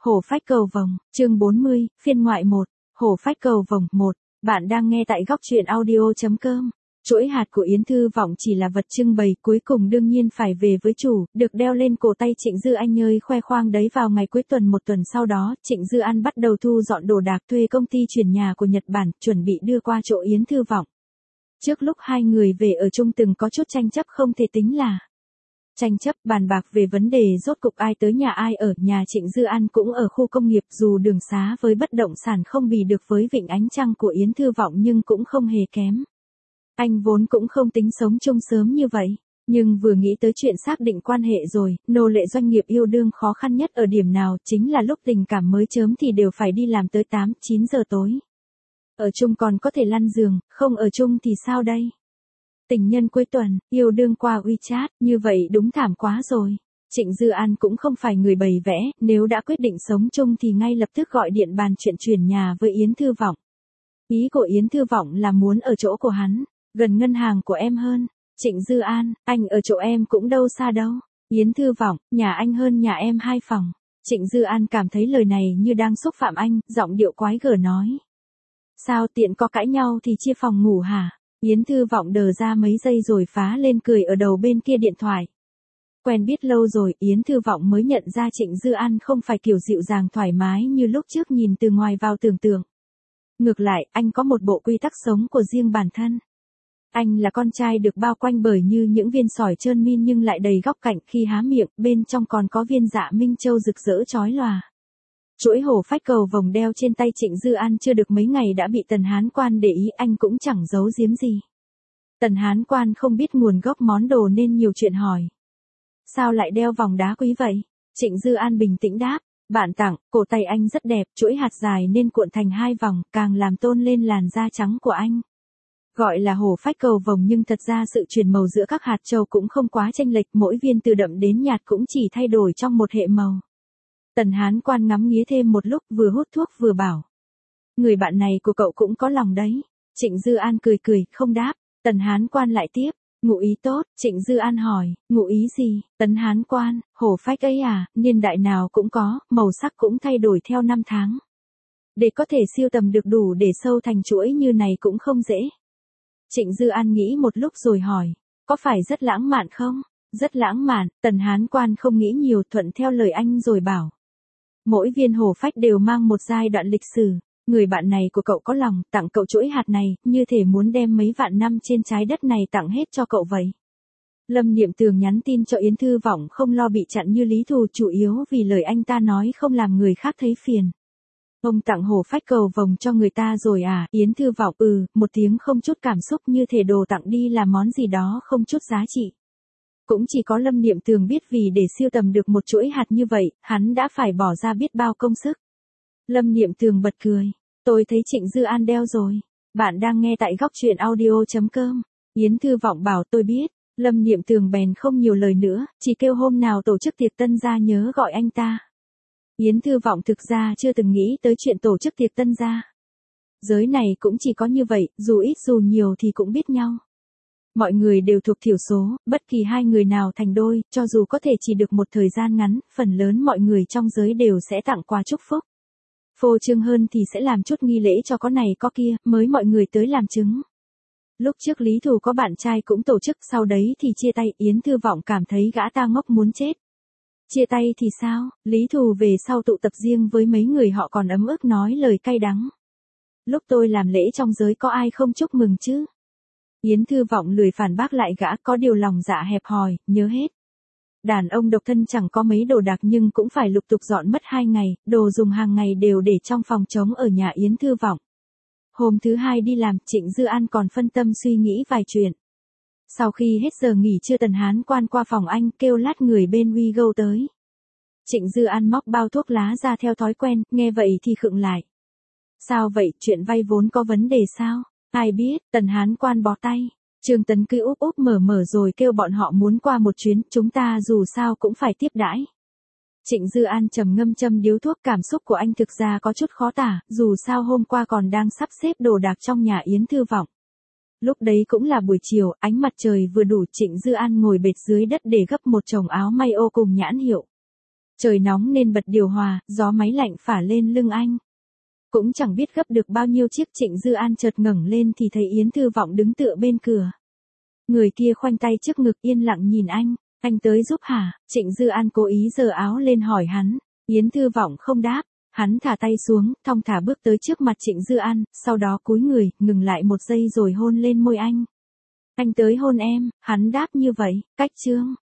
Hổ phách cầu vồng, chương 40, phiên ngoại 1, hổ phách cầu vồng 1, bạn đang nghe tại góc truyện audio.com. Chuỗi hạt của Yến Thư Vọng chỉ là vật trưng bày, cuối cùng đương nhiên phải về với chủ, được đeo lên cổ tay Trịnh Dư Anh ơi khoe khoang đấy. Vào ngày cuối tuần một tuần sau đó, Trịnh Dư An bắt đầu thu dọn đồ đạc, thuê công ty chuyển nhà của Nhật Bản, chuẩn bị đưa qua chỗ Yến Thư Vọng. Trước lúc hai người về ở chung từng có chút tranh chấp, không thể tính là tranh chấp, bàn bạc về vấn đề rốt cục ai tới nhà ai ở. Nhà Trịnh Dư An cũng ở khu công nghiệp, dù đường xá với bất động sản không bì được với Vịnh Ánh Trăng của Yến Thư Vọng nhưng cũng không hề kém. Anh vốn cũng không tính sống chung sớm như vậy, nhưng vừa nghĩ tới chuyện xác định quan hệ rồi, nô lệ doanh nghiệp yêu đương khó khăn nhất ở điểm nào, chính là lúc tình cảm mới chớm thì đều phải đi làm tới 8-9 giờ tối. Ở chung còn có thể lăn giường, không ở chung thì sao đây? Tình nhân cuối tuần, yêu đương qua WeChat, như vậy đúng thảm quá rồi. Trịnh Dư An cũng không phải người bày vẽ, nếu đã quyết định sống chung thì ngay lập tức gọi điện bàn chuyện chuyển nhà với Yến Thư Vọng. Ý của Yến Thư Vọng là muốn ở chỗ của hắn, gần ngân hàng của em hơn. Trịnh Dư An, anh ở chỗ em cũng đâu xa đâu. Yến Thư Vọng, nhà anh hơn nhà em 2 phòng. Trịnh Dư An cảm thấy lời này như đang xúc phạm anh, giọng điệu quái gở nói. Sao tiện có cãi nhau thì chia phòng ngủ hả? Yến Thư Vọng đờ ra mấy giây rồi phá lên cười ở đầu bên kia điện thoại. Quen biết lâu rồi, Yến Thư Vọng mới nhận ra Trịnh Dư An không phải kiểu dịu dàng thoải mái như lúc trước nhìn từ ngoài vào tưởng tượng. Ngược lại, anh có một bộ quy tắc sống của riêng bản thân. Anh là con trai được bao quanh bởi như những viên sỏi trơn min nhưng lại đầy góc cạnh, khi há miệng, bên trong còn có viên dạ minh châu rực rỡ chói lòa. Chuỗi hổ phách cầu vồng đeo trên tay Trịnh Dư An chưa được mấy ngày đã bị Tần Hán Quan để ý, anh cũng chẳng giấu giếm gì. Tần Hán Quan không biết nguồn gốc món đồ nên nhiều chuyện hỏi. Sao lại đeo vòng đá quý vậy? Trịnh Dư An bình tĩnh đáp. Bạn tặng, cổ tay anh rất đẹp, chuỗi hạt dài nên cuộn thành 2 vòng, càng làm tôn lên làn da trắng của anh. Gọi là hổ phách cầu vồng nhưng thật ra sự chuyển màu giữa các hạt châu cũng không quá chênh lệch, mỗi viên từ đậm đến nhạt cũng chỉ thay đổi trong một hệ màu. Tần Hán Quan ngắm nghía thêm một lúc, vừa hút thuốc vừa bảo. Người bạn này của cậu cũng có lòng đấy. Trịnh Dư An cười cười, không đáp. Tần Hán Quan lại tiếp. Ngụ ý tốt. Trịnh Dư An hỏi, ngụ ý gì? Tần Hán Quan, hổ phách ấy à, niên đại nào cũng có, màu sắc cũng thay đổi theo năm tháng. Để có thể siêu tầm được đủ để sâu thành chuỗi như này cũng không dễ. Trịnh Dư An nghĩ một lúc rồi hỏi, có phải rất lãng mạn không? Rất lãng mạn. Tần Hán Quan không nghĩ nhiều, thuận theo lời anh rồi bảo. Mỗi viên hổ phách đều mang một giai đoạn lịch sử. Người bạn này của cậu có lòng, tặng cậu chuỗi hạt này, như thể muốn đem mấy vạn năm trên trái đất này tặng hết cho cậu vậy. Lâm Niệm Tường nhắn tin cho Yến Thư Vọng không lo bị chặn như Lý Thù, chủ yếu vì lời anh ta nói không làm người khác thấy phiền. Ông tặng hổ phách cầu vồng cho người ta rồi à? Yến Thư Vọng một tiếng không chút cảm xúc, như thể đồ tặng đi là món gì đó không chút giá trị. Cũng chỉ có Lâm Niệm Tường biết, vì để siêu tầm được một chuỗi hạt như vậy, hắn đã phải bỏ ra biết bao công sức. Lâm Niệm Tường bật cười. Tôi thấy Trịnh Dư An đeo rồi. Bạn đang nghe tại góc truyện audio.com. Yến Thư Vọng bảo tôi biết. Lâm Niệm Tường bèn không nhiều lời nữa, chỉ kêu hôm nào tổ chức tiệc tân gia nhớ gọi anh ta. Yến Thư Vọng thực ra chưa từng nghĩ tới chuyện tổ chức tiệc tân gia. Giới này cũng chỉ có như vậy, dù ít dù nhiều thì cũng biết nhau. Mọi người đều thuộc thiểu số, bất kỳ hai người nào thành đôi, cho dù có thể chỉ được một thời gian ngắn, phần lớn mọi người trong giới đều sẽ tặng quà chúc phúc. Phô trương hơn thì sẽ làm chút nghi lễ cho có này có kia, mới mọi người tới làm chứng. Lúc trước Lý Thù có bạn trai cũng tổ chức, sau đấy thì chia tay. Yến Thư Vọng cảm thấy gã ta ngốc muốn chết. Chia tay thì sao? Lý Thù về sau tụ tập riêng với mấy người họ còn ấm ức nói lời cay đắng. Lúc tôi làm lễ trong giới có ai không chúc mừng chứ? Yến Thư Vọng lười phản bác lại gã, có điều lòng dạ hẹp hòi, nhớ hết. Đàn ông độc thân chẳng có mấy đồ đạc nhưng cũng phải lục tục dọn mất 2 ngày, đồ dùng hàng ngày đều để trong phòng trống ở nhà Yến Thư Vọng. Hôm thứ hai đi làm, Trịnh Dư An còn phân tâm suy nghĩ vài chuyện. Sau khi hết giờ nghỉ trưa, Tần Hán Quan qua phòng anh kêu lát người bên WeGo tới. Trịnh Dư An móc bao thuốc lá ra theo thói quen, nghe vậy thì khựng lại. Sao vậy, chuyện vay vốn có vấn đề sao? Ai biết, Tần Hán Quan bó tay. Trương Tấn cứ úp úp mở rồi kêu bọn họ muốn qua một chuyến, chúng ta dù sao cũng phải tiếp đãi. Trịnh Dư An trầm ngâm châm điếu thuốc, cảm xúc của anh thực ra có chút khó tả, dù sao hôm qua còn đang sắp xếp đồ đạc trong nhà Yến Thư Vọng. Lúc đấy cũng là buổi chiều, ánh mặt trời vừa đủ, Trịnh Dư An ngồi bệt dưới đất để gấp một chồng áo may ô cùng nhãn hiệu. Trời nóng nên bật điều hòa, gió máy lạnh phả lên lưng anh. Cũng chẳng biết gấp được bao nhiêu chiếc, Trịnh Dư An chợt ngẩng lên thì thấy Yến Thư Vọng đứng tựa bên cửa. Người kia khoanh tay trước ngực yên lặng nhìn anh tới giúp hả? Trịnh Dư An cố ý giơ áo lên hỏi hắn. Yến Thư Vọng không đáp, hắn thả tay xuống, thong thả bước tới trước mặt Trịnh Dư An, sau đó cúi người, ngừng lại một giây rồi hôn lên môi anh. Anh tới hôn em, hắn đáp như vậy, cách chương.